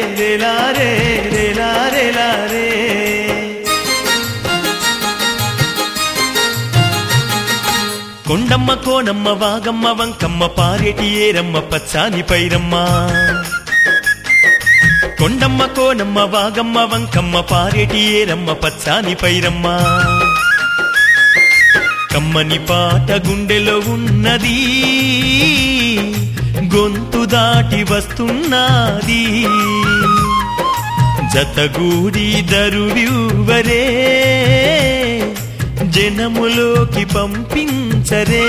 రేలారే రేలారేలారే కొండమ్మ కోనమ్మ వాగమ్మ వంకమ్మ పారేటి ఏరమ్మ పచ్చాని పైరమ్మ కొండమ్మ కోనమ్మ వాగమ్మ వంకమ్మ పారేటి ఏరమ్మ పచ్చాని పైరమ్మ కమ్మని పాట గుండెలో ఉన్నది గొంతు దాటి వస్తున్నది జతగూడి దరువివరే జనములోకి పంపించరే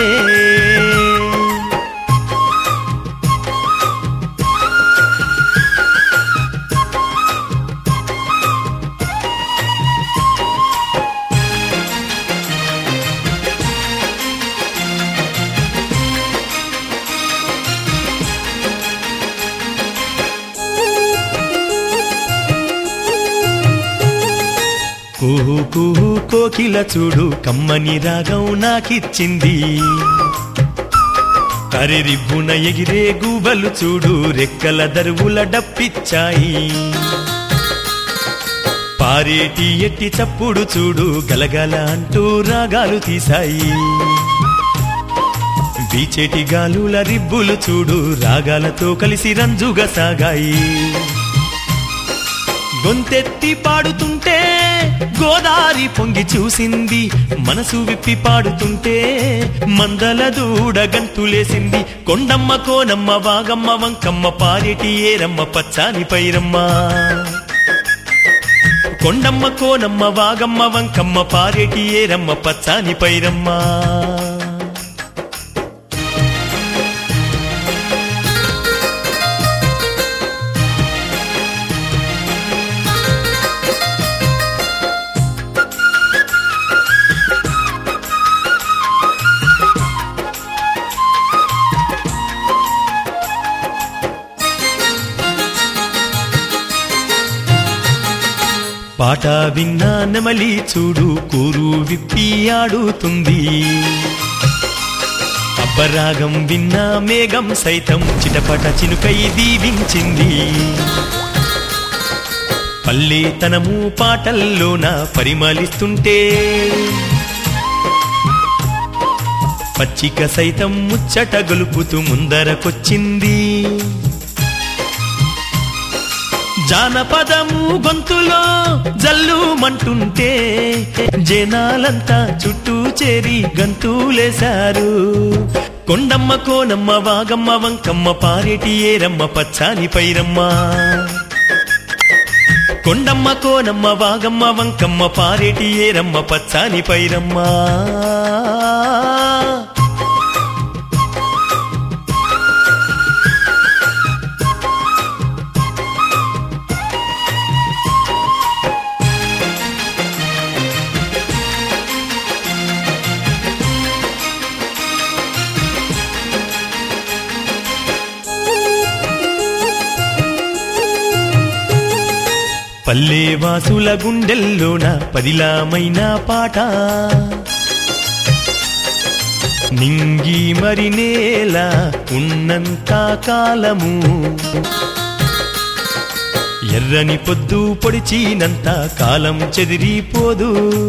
కుహు కుహు కోకిల చూడు కమ్మని రాగం నాకిచ్చింది కరిరిబ్బున ఎగిరే గూబలు చూడు రెక్కల దరువుల డప్పిచ్చాయి పారేటి ఎట్టి చప్పుడు చూడు గలగల అంటూ రాగాలు తీశాయి బీచేటి గాలుల రిబ్బులు చూడు రాగాలతో కలిసి రంజుగా సాగాయి గొంతెత్తి పాడుతుంటే గోదారి పొంగి చూసింది మనసు విప్పి పాడుతుంటే మందల దూడ గంతులేసింది కొండమ్మ కోనమ్మ వాగమ్మ వంకమ్మ పారేటి ఏరమ్మ పచ్చాని పైరమ్మ కొండమ్మ కోనమ్మ వాగమ్మ వంకమ్మ పారేటి ఏరమ్మ పచ్చాని పైరమ్మ పాట విన్నా నెమలి చూడు కూరు విప్పి ఆడుతుంది అబ్బరాగం విన్నా మేఘం సైతం చిటపట చినుకై దీవించింది పల్లెతనము పాటల్లోన పరిమళిస్తుంటే పచ్చిక సైతం ముచ్చట గొలుపుతూ ముందరకొచ్చింది జానపదము గొంతులో జల్లుమంటుంటే జనాలంతా చుట్టూ చేరి గంతులేశారు కొండమ్మ కోనమ్మ వాగమ్మ వంకమ్మ పారేటి ఏరమ్మ పచ్చాని పైరమ్మ కొండమ్మ కోనమ్మ వాగమ్మ వంకమ్మ పారేటి ఏరమ్మ పచ్చాని పైరమ్మ పల్లెవాసుల గుండెల్లోన పదిలామైన పాట నింగి మరి నేల ఉన్నంత కాలము ఎర్రని పొద్దు పొడిచినంత కాలం చెదిరిపోదు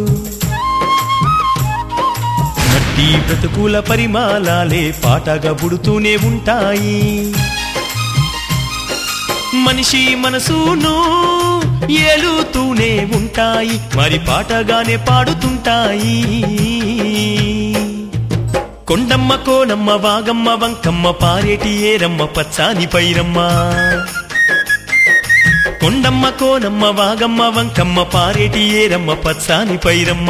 మట్టి బ్రతుకుల పరిమాలాలే పాటగా పుడుతూనే ఉంటాయి మనిషి మనసును ఏలుతూనే ఉంటాయి మరి పాటగానే పాడుతుంటాయి కొండమ్మ కోనమ్మ వాగమ్మ వంకమ్మ పారేటి ఏరమ్మ పచ్చాని పైరమ్మ కొండమ్మ కోనమ్మ వాగమ్మ వంకమ్మ పారేటి ఏరమ్మ పచ్చాని పైరమ్మ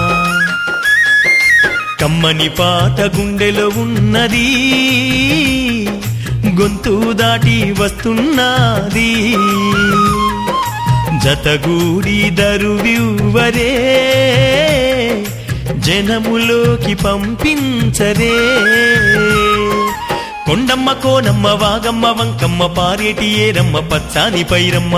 కమ్మని పాట గుండెలో ఉన్నది గొంతు దాటి వస్తున్నది జతగూడి దరువివరే జనములోకి పంపించరే కొండమ్మ కోనమ్మ వాగమ్మ వంకమ్మ పారేటి ఏరమ్మ పచ్చాని పైరమ్మ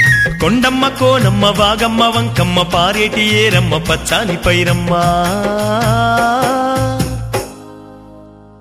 కొండమ్మ కోనమ్మ వాగమ్మ వంకమ్మ పారేటి ఏరమ్మ పచ్చాని పైరమ్మ